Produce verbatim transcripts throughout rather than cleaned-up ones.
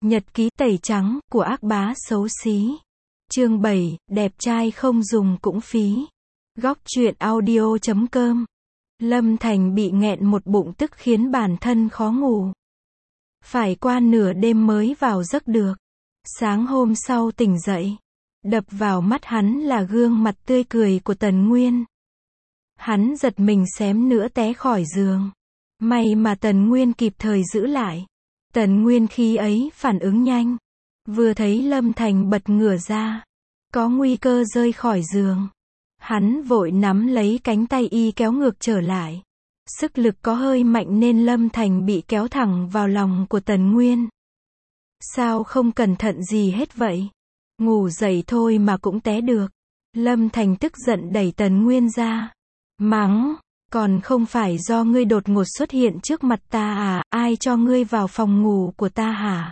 Nhật ký tẩy trắng của ác bá xấu xí. Chương bảy, đẹp trai không dùng cũng phí. Góc truyện audio chấm com. Lâm Thành bị nghẹn một bụng tức khiến bản thân khó ngủ. Phải qua nửa đêm mới vào giấc được. Sáng hôm sau tỉnh dậy, đập vào mắt hắn là gương mặt tươi cười của Tần Nguyên. Hắn giật mình xém nữa té khỏi giường. May mà Tần Nguyên kịp thời giữ lại. Tần Nguyên khi ấy phản ứng nhanh. Vừa thấy Lâm Thành bật ngửa ra, có nguy cơ rơi khỏi giường, hắn vội nắm lấy cánh tay y kéo ngược trở lại. Sức lực có hơi mạnh nên Lâm Thành bị kéo thẳng vào lòng của Tần Nguyên. Sao không cẩn thận gì hết vậy? Ngủ dậy thôi mà cũng té được. Lâm Thành tức giận đẩy Tần Nguyên ra. Mắng, còn không phải do ngươi đột ngột xuất hiện trước mặt ta à, ai cho ngươi vào phòng ngủ của ta hả?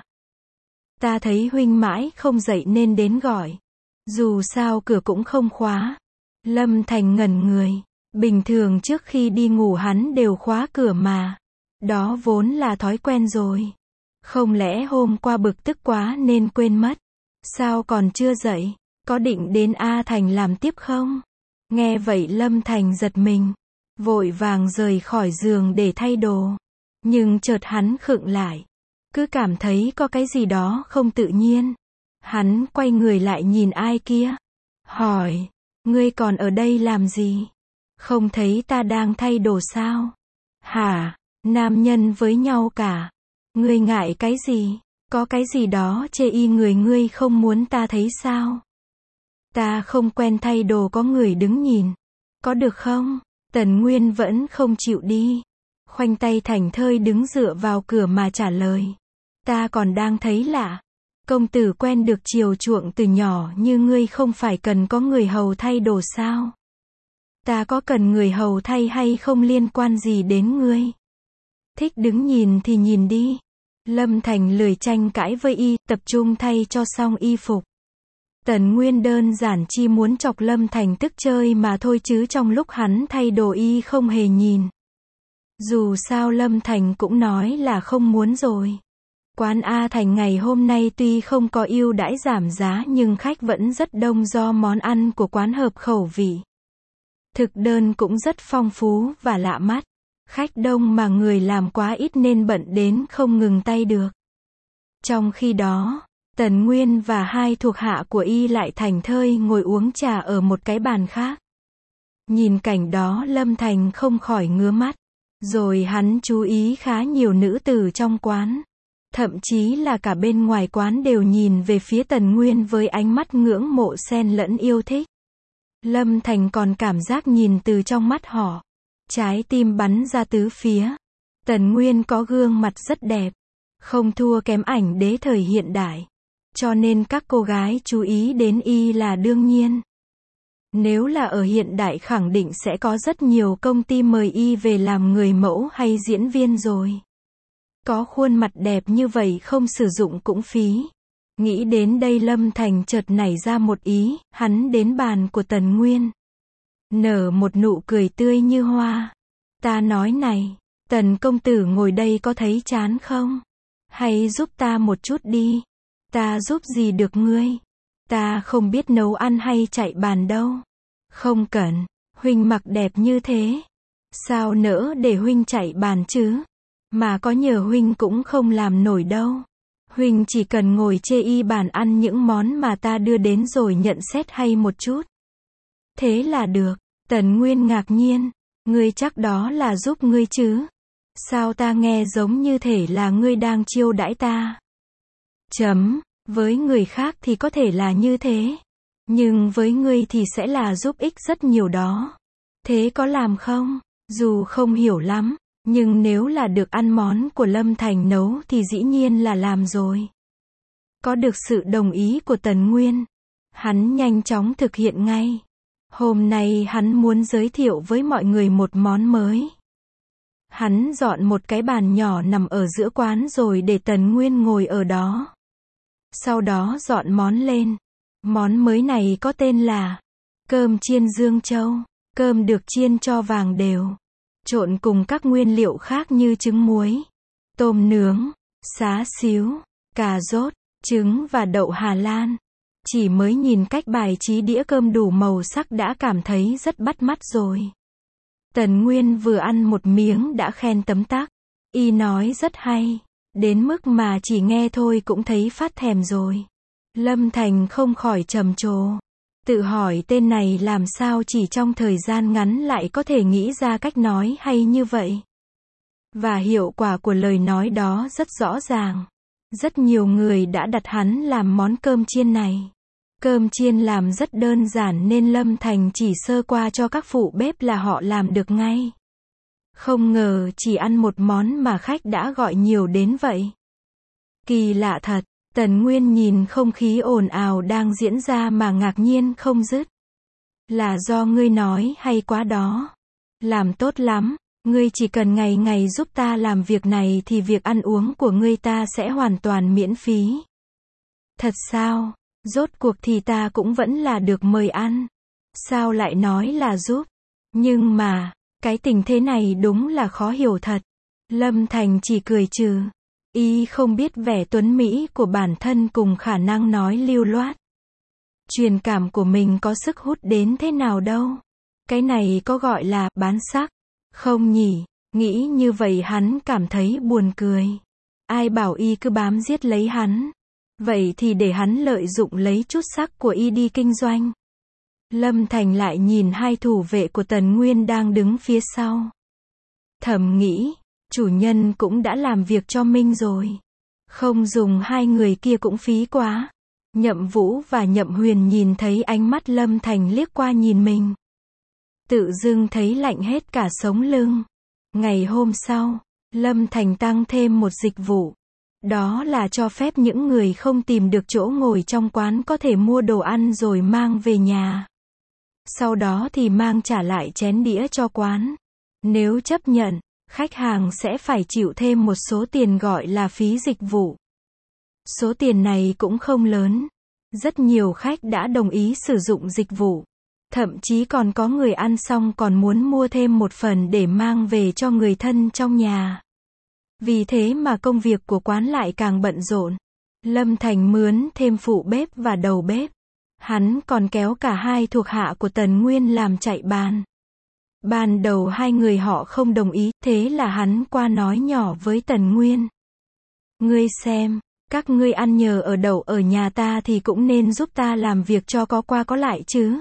Ta thấy huynh mãi không dậy nên đến gọi. Dù sao cửa cũng không khóa. Lâm Thành ngẩn người. Bình thường trước khi đi ngủ hắn đều khóa cửa mà. Đó vốn là thói quen rồi. Không lẽ hôm qua bực tức quá nên quên mất? Sao còn chưa dậy? Có định đến A Thành làm tiếp không? Nghe vậy Lâm Thành giật mình. Vội vàng rời khỏi giường để thay đồ. Nhưng chợt hắn khựng lại. Cứ cảm thấy có cái gì đó không tự nhiên. Hắn quay người lại nhìn ai kia. Hỏi, ngươi còn ở đây làm gì? Không thấy ta đang thay đồ sao? Hả, nam nhân với nhau cả. Ngươi ngại cái gì? Có cái gì đó chê y người ngươi không muốn ta thấy sao? Ta không quen thay đồ có người đứng nhìn. Có được không? Tần Nguyên vẫn không chịu đi. Khoanh tay thảnh thơi đứng dựa vào cửa mà trả lời. Ta còn đang thấy lạ. Công tử quen được chiều chuộng từ nhỏ như ngươi không phải cần có người hầu thay đồ sao? Ta có cần người hầu thay hay không liên quan gì đến ngươi? Thích đứng nhìn thì nhìn đi. Lâm Thành lười tranh cãi với y, tập trung thay cho xong y phục. Tần Nguyên đơn giản chỉ muốn chọc Lâm Thành tức chơi mà thôi chứ trong lúc hắn thay đồ y không hề nhìn. Dù sao Lâm Thành cũng nói là không muốn rồi. Quán A Thành ngày hôm nay tuy không có ưu đãi giảm giá nhưng khách vẫn rất đông do món ăn của quán hợp khẩu vị. Thực đơn cũng rất phong phú và lạ mắt. Khách đông mà người làm quá ít nên bận đến không ngừng tay được. Trong khi đó, Tần Nguyên và hai thuộc hạ của y lại thảnh thơi ngồi uống trà ở một cái bàn khác. Nhìn cảnh đó Lâm Thành không khỏi ngứa mắt. Rồi hắn chú ý khá nhiều nữ tử trong quán. Thậm chí là cả bên ngoài quán đều nhìn về phía Tần Nguyên với ánh mắt ngưỡng mộ xen lẫn yêu thích. Lâm Thành còn cảm giác nhìn từ trong mắt họ. Trái tim bắn ra tứ phía. Tần Nguyên có gương mặt rất đẹp. Không thua kém ảnh đế thời hiện đại. Cho nên các cô gái chú ý đến y là đương nhiên. Nếu là ở hiện đại khẳng định sẽ có rất nhiều công ty mời y về làm người mẫu hay diễn viên rồi. Có khuôn mặt đẹp như vậy không sử dụng cũng phí. Nghĩ đến đây Lâm Thành chợt nảy ra một ý, hắn đến bàn của Tần Nguyên. Nở một nụ cười tươi như hoa. Ta nói này, Tần công tử ngồi đây có thấy chán không? Hay giúp ta một chút đi. Ta giúp gì được ngươi? Ta không biết nấu ăn hay chạy bàn đâu. Không cần, huynh mặc đẹp như thế. Sao nỡ để huynh chạy bàn chứ? Mà có nhờ huynh cũng không làm nổi đâu. Huynh chỉ cần ngồi chê y bàn ăn những món mà ta đưa đến rồi nhận xét hay một chút. Thế là được. Tần Nguyên ngạc nhiên. Ngươi chắc đó là giúp ngươi chứ? Sao ta nghe giống như thể là ngươi đang chiêu đãi ta? Chấm, với người khác thì có thể là như thế. Nhưng với ngươi thì sẽ là giúp ích rất nhiều đó. Thế có làm không? Dù không hiểu lắm. Nhưng nếu là được ăn món của Lâm Thành nấu thì dĩ nhiên là làm rồi. Có được sự đồng ý của Tần Nguyên. Hắn nhanh chóng thực hiện ngay. Hôm nay hắn muốn giới thiệu với mọi người một món mới. Hắn dọn một cái bàn nhỏ nằm ở giữa quán rồi để Tần Nguyên ngồi ở đó. Sau đó dọn món lên. Món mới này có tên là cơm chiên Dương Châu. Cơm được chiên cho vàng đều. Trộn cùng các nguyên liệu khác như trứng muối, tôm nướng, xá xíu, cà rốt, trứng và đậu Hà Lan. Chỉ mới nhìn cách bài trí đĩa cơm đủ màu sắc đã cảm thấy rất bắt mắt rồi. Tần Nguyên vừa ăn một miếng đã khen tấm tắc. Y nói rất hay. Đến mức mà chỉ nghe thôi cũng thấy phát thèm rồi. Lâm Thành không khỏi trầm trồ. Tự hỏi tên này làm sao chỉ trong thời gian ngắn lại có thể nghĩ ra cách nói hay như vậy. Và hiệu quả của lời nói đó rất rõ ràng. Rất nhiều người đã đặt hắn làm món cơm chiên này. Cơm chiên làm rất đơn giản nên Lâm Thành chỉ sơ qua cho các phụ bếp là họ làm được ngay. Không ngờ chỉ ăn một món mà khách đã gọi nhiều đến vậy. Kỳ lạ thật, Tần Nguyên nhìn không khí ồn ào đang diễn ra mà ngạc nhiên không dứt. Là do ngươi nói hay quá đó. Làm tốt lắm, ngươi chỉ cần ngày ngày giúp ta làm việc này thì việc ăn uống của ngươi ta sẽ hoàn toàn miễn phí. Thật sao? Rốt cuộc thì ta cũng vẫn là được mời ăn. Sao lại nói là giúp? Nhưng mà, cái tình thế này đúng là khó hiểu thật. Lâm Thành chỉ cười trừ. Y không biết vẻ tuấn mỹ của bản thân cùng khả năng nói lưu loát. Truyền cảm của mình có sức hút đến thế nào đâu. Cái này có gọi là bán sắc. Không nhỉ, nghĩ như vậy hắn cảm thấy buồn cười. Ai bảo Y cứ bám giết lấy hắn. Vậy thì để hắn lợi dụng lấy chút sắc của Y đi kinh doanh. Lâm Thành lại nhìn hai thủ vệ của Tần Nguyên đang đứng phía sau. Thầm nghĩ, chủ nhân cũng đã làm việc cho Minh rồi. Không dùng hai người kia cũng phí quá. Nhậm Vũ và Nhậm Huyền nhìn thấy ánh mắt Lâm Thành liếc qua nhìn mình. Tự dưng thấy lạnh hết cả sống lưng. Ngày hôm sau, Lâm Thành tăng thêm một dịch vụ. Đó là cho phép những người không tìm được chỗ ngồi trong quán có thể mua đồ ăn rồi mang về nhà. Sau đó thì mang trả lại chén đĩa cho quán. Nếu chấp nhận, khách hàng sẽ phải chịu thêm một số tiền gọi là phí dịch vụ. Số tiền này cũng không lớn. Rất nhiều khách đã đồng ý sử dụng dịch vụ. Thậm chí còn có người ăn xong còn muốn mua thêm một phần để mang về cho người thân trong nhà. Vì thế mà công việc của quán lại càng bận rộn. Lâm Thành mướn thêm phụ bếp và đầu bếp. Hắn còn kéo cả hai thuộc hạ của Tần Nguyên làm chạy bàn. Ban đầu hai người họ không đồng ý, thế là hắn qua nói nhỏ với Tần Nguyên. Ngươi xem, các ngươi ăn nhờ ở đậu ở nhà ta thì cũng nên giúp ta làm việc cho có qua có lại chứ.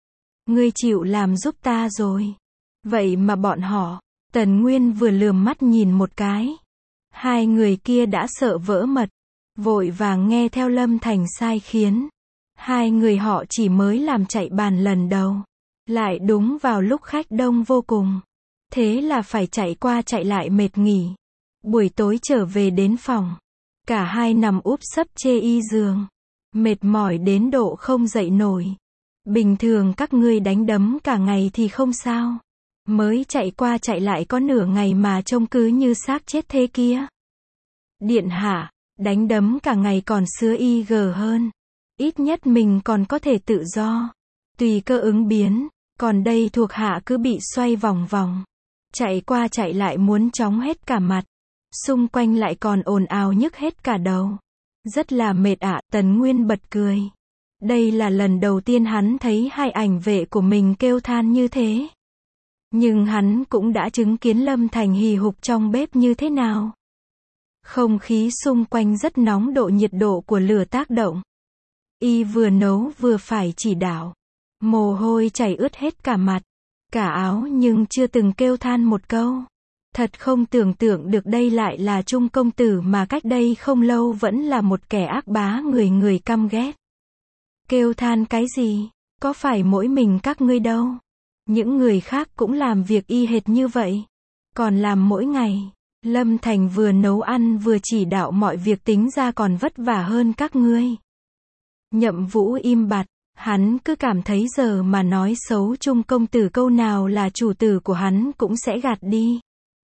Ngươi chịu làm giúp ta rồi. Vậy mà bọn họ, Tần Nguyên vừa lườm mắt nhìn một cái. Hai người kia đã sợ vỡ mật, vội vàng nghe theo Lâm Thành sai khiến. Hai người họ chỉ mới làm chạy bàn lần đầu. Lại đúng vào lúc khách đông vô cùng. Thế là phải chạy qua chạy lại mệt nghỉ. Buổi tối trở về đến phòng. Cả hai nằm úp sấp chê y giường. Mệt mỏi đến độ không dậy nổi. Bình thường các ngươi đánh đấm cả ngày thì không sao. Mới chạy qua chạy lại có nửa ngày mà trông cứ như xác chết thế kia. Điện hạ, đánh đấm cả ngày còn xưa y gờ hơn. Ít nhất mình còn có thể tự do. Tùy cơ ứng biến. Còn đây thuộc hạ cứ bị xoay vòng vòng. Chạy qua chạy lại muốn chóng hết cả mặt. Xung quanh lại còn ồn ào nhức hết cả đầu. Rất là mệt ạ, Tần Nguyên bật cười. Đây là lần đầu tiên hắn thấy hai ảnh vệ của mình kêu than như thế. Nhưng hắn cũng đã chứng kiến Lâm Thành hì hục trong bếp như thế nào. Không khí xung quanh rất nóng, độ nhiệt độ của lửa tác động. Y vừa nấu vừa phải chỉ đạo. Mồ hôi chảy ướt hết cả mặt, cả áo nhưng chưa từng kêu than một câu. Thật không tưởng tượng được đây lại là Trung công tử mà cách đây không lâu vẫn là một kẻ ác bá người người căm ghét. Kêu than cái gì? Có phải mỗi mình các ngươi đâu? Những người khác cũng làm việc y hệt như vậy. Còn làm mỗi ngày. Lâm Thành vừa nấu ăn vừa chỉ đạo mọi việc, tính ra còn vất vả hơn các ngươi. Nhậm Vũ im bặt. Hắn cứ cảm thấy giờ mà nói xấu Trung công tử câu nào là chủ tử của hắn cũng sẽ gạt đi.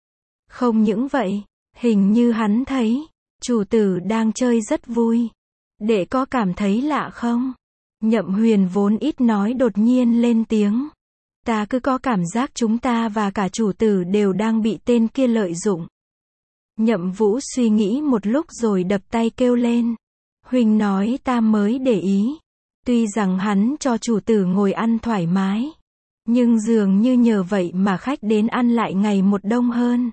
Không những vậy, hình như hắn thấy, chủ tử đang chơi rất vui. Đệ có cảm thấy lạ không? Nhậm Huyền vốn ít nói đột nhiên lên tiếng. Ta cứ có cảm giác chúng ta và cả chủ tử đều đang bị tên kia lợi dụng. Nhậm Vũ suy nghĩ một lúc rồi đập tay kêu lên. Huynh nói ta mới để ý. Tuy rằng hắn cho chủ tử ngồi ăn thoải mái, nhưng dường như nhờ vậy mà khách đến ăn lại ngày một đông hơn.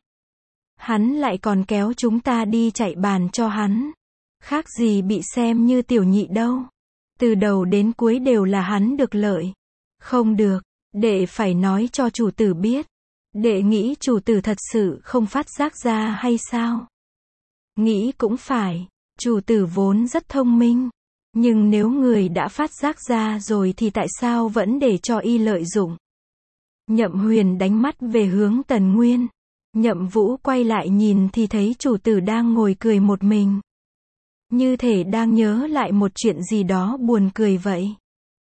Hắn lại còn kéo chúng ta đi chạy bàn cho hắn. Khác gì bị xem như tiểu nhị đâu. Từ đầu đến cuối đều là hắn được lợi. Không được, đệ phải nói cho chủ tử biết. Đệ nghĩ chủ tử thật sự không phát giác ra hay sao? Nghĩ cũng phải, chủ tử vốn rất thông minh. Nhưng nếu người đã phát giác ra rồi thì tại sao vẫn để cho y lợi dụng? Nhậm Huyền đánh mắt về hướng Tần Nguyên. Nhậm Vũ quay lại nhìn thì thấy chủ tử đang ngồi cười một mình. Như thể đang nhớ lại một chuyện gì đó buồn cười vậy.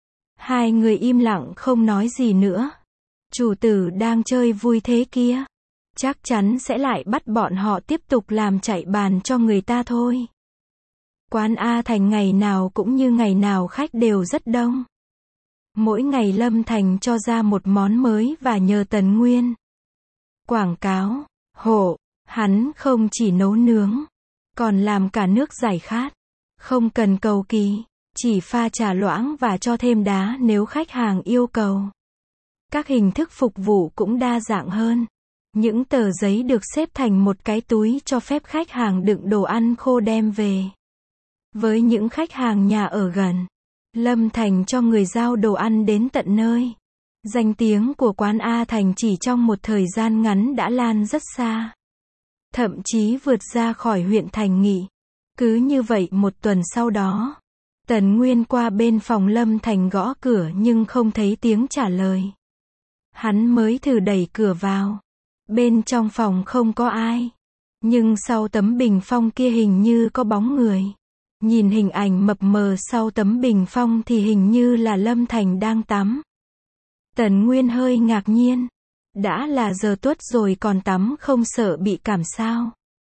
Hai người im lặng không nói gì nữa. Chủ tử đang chơi vui thế kia. Chắc chắn sẽ lại bắt bọn họ tiếp tục làm chạy bàn cho người ta thôi. Quán A Thành ngày nào cũng như ngày nào khách đều rất đông. Mỗi ngày Lâm Thành cho ra một món mới và nhờ Tần Nguyên quảng cáo, hộ, hắn không chỉ nấu nướng, còn làm cả nước giải khát. Không cần cầu kỳ, chỉ pha trà loãng và cho thêm đá nếu khách hàng yêu cầu. Các hình thức phục vụ cũng đa dạng hơn. Những tờ giấy được xếp thành một cái túi cho phép khách hàng đựng đồ ăn khô đem về. Với những khách hàng nhà ở gần, Lâm Thành cho người giao đồ ăn đến tận nơi. Danh tiếng của quán A Thành chỉ trong một thời gian ngắn đã lan rất xa. Thậm chí vượt ra khỏi huyện Thành Nghị. Cứ như vậy một tuần sau đó, Tần Nguyên qua bên phòng Lâm Thành gõ cửa nhưng không thấy tiếng trả lời. Hắn mới thử đẩy cửa vào. Bên trong phòng không có ai. Nhưng sau tấm bình phong kia hình như có bóng người. Nhìn hình ảnh mập mờ sau tấm bình phong thì hình như là Lâm Thành đang tắm. Tần Nguyên hơi ngạc nhiên. Đã là giờ tuất rồi còn tắm không sợ bị cảm sao?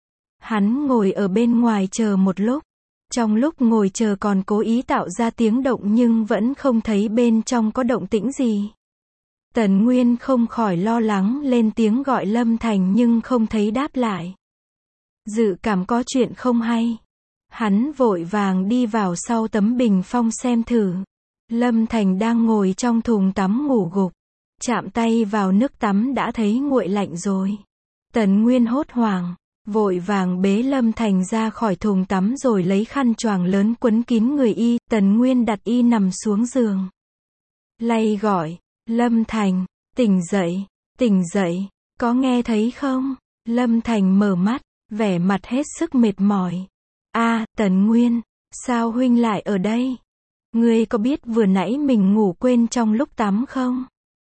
Hắn ngồi ở bên ngoài chờ một lúc. Trong lúc ngồi chờ còn cố ý tạo ra tiếng động nhưng vẫn không thấy bên trong có động tĩnh gì. Tần Nguyên không khỏi lo lắng lên tiếng gọi Lâm Thành nhưng không thấy đáp lại. Dự cảm có chuyện không hay. Hắn vội vàng đi vào sau tấm bình phong xem thử. Lâm Thành đang ngồi trong thùng tắm ngủ gục. Chạm tay vào nước tắm đã thấy nguội lạnh rồi. Tần Nguyên hốt hoảng, vội vàng bế Lâm Thành ra khỏi thùng tắm rồi lấy khăn choàng lớn quấn kín người y. Tần Nguyên đặt y nằm xuống giường. Lay gọi, Lâm Thành, tỉnh dậy, tỉnh dậy, có nghe thấy không? Lâm Thành mở mắt, vẻ mặt hết sức mệt mỏi. A, Tần Nguyên, sao huynh lại ở đây? Ngươi có biết vừa nãy mình ngủ quên trong lúc tắm không?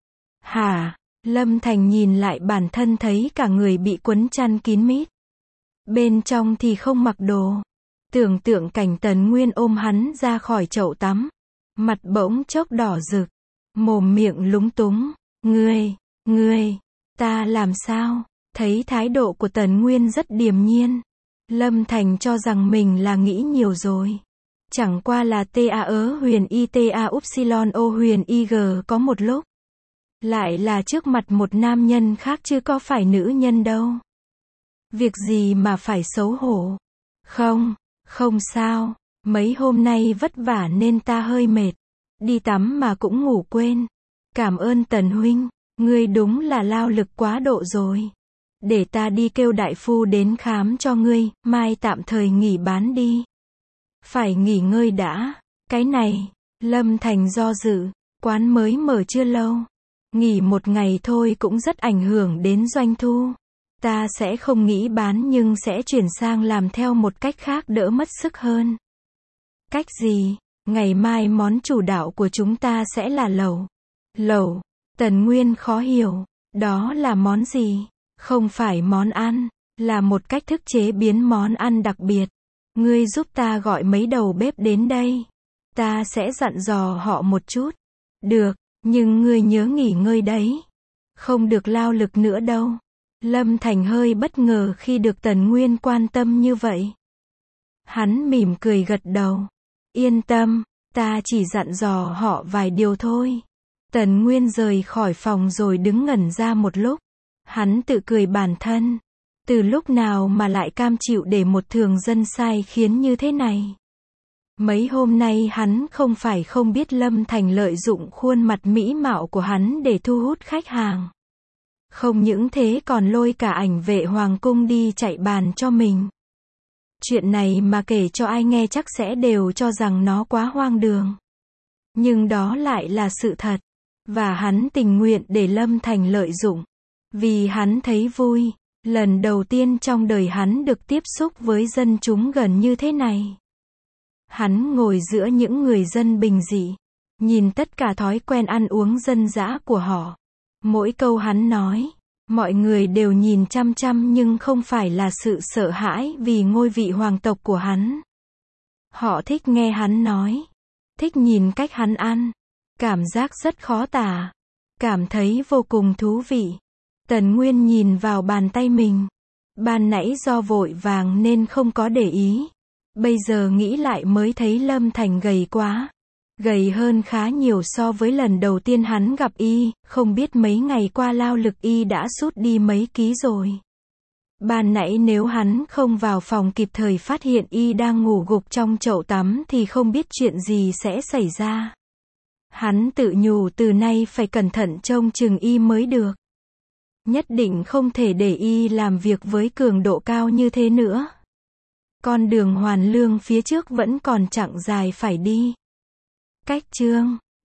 Hả? Lâm Thành nhìn lại bản thân thấy cả người bị quấn chăn kín mít. Bên trong thì không mặc đồ. Tưởng tượng cảnh Tần Nguyên ôm hắn ra khỏi chậu tắm. Mặt bỗng chốc đỏ rực. Mồm miệng lúng túng. Ngươi, ngươi, ta làm sao? Thấy thái độ của Tần Nguyên rất điềm nhiên. Lâm Thành cho rằng mình là nghĩ nhiều rồi. Chẳng qua là ta ớ huyền y ta upsilon o huyền ig có một lúc. Lại là trước mặt một nam nhân khác chứ có phải nữ nhân đâu. Việc gì mà phải xấu hổ. Không, không sao. Mấy hôm nay vất vả nên ta hơi mệt. Đi tắm mà cũng ngủ quên. Cảm ơn Tần huynh. Ngươi đúng là lao lực quá độ rồi. Để ta đi kêu đại phu đến khám cho ngươi. Mai tạm thời nghỉ bán đi. Phải nghỉ ngơi đã. Cái này, Lâm Thành do dự. Quán mới mở chưa lâu. Nghỉ một ngày thôi cũng rất ảnh hưởng đến doanh thu. Ta sẽ không nghĩ bán nhưng sẽ chuyển sang làm theo một cách khác đỡ mất sức hơn. Cách gì? Ngày mai món chủ đạo của chúng ta sẽ là lẩu. Lẩu? Tần Nguyên khó hiểu. Đó là món gì? Không phải món ăn. Là một cách thức chế biến món ăn đặc biệt. Ngươi giúp ta gọi mấy đầu bếp đến đây. Ta sẽ dặn dò họ một chút. Được, nhưng ngươi nhớ nghỉ ngơi đấy. Không được lao lực nữa đâu. Lâm Thành hơi bất ngờ khi được Tần Nguyên quan tâm như vậy. Hắn mỉm cười gật đầu. Yên tâm, ta chỉ dặn dò họ vài điều thôi. Tần Nguyên rời khỏi phòng rồi đứng ngẩn ra một lúc. Hắn tự cười bản thân. Từ lúc nào mà lại cam chịu để một thường dân sai khiến như thế này? Mấy hôm nay hắn không phải không biết Lâm Thành lợi dụng khuôn mặt mỹ mạo của hắn để thu hút khách hàng. Không những thế còn lôi cả ảnh vệ hoàng cung đi chạy bàn cho mình. Chuyện này mà kể cho ai nghe chắc sẽ đều cho rằng nó quá hoang đường. Nhưng đó lại là sự thật. Và hắn tình nguyện để Lâm Thành lợi dụng. Vì hắn thấy vui. Lần đầu tiên trong đời hắn được tiếp xúc với dân chúng gần như thế này. Hắn ngồi giữa những người dân bình dị. Nhìn tất cả thói quen ăn uống dân dã của họ. Mỗi câu hắn nói, mọi người đều nhìn chăm chăm nhưng không phải là sự sợ hãi vì ngôi vị hoàng tộc của hắn. Họ thích nghe hắn nói. Thích nhìn cách hắn ăn. Cảm giác rất khó tả. Cảm thấy vô cùng thú vị. Tần Nguyên nhìn vào bàn tay mình. Ban nãy do vội vàng nên không có để ý. Bây giờ nghĩ lại mới thấy Lâm Thành gầy quá. Gầy hơn khá nhiều so với lần đầu tiên hắn gặp y, không biết mấy ngày qua lao lực y đã sút đi mấy ký rồi. Ban nãy nếu hắn không vào phòng kịp thời phát hiện y đang ngủ gục trong chậu tắm thì không biết chuyện gì sẽ xảy ra. Hắn tự nhủ từ nay phải cẩn thận trông chừng y mới được. Nhất định không thể để y làm việc với cường độ cao như thế nữa. Con đường hoàn lương phía trước vẫn còn chặng dài phải đi. Cách chương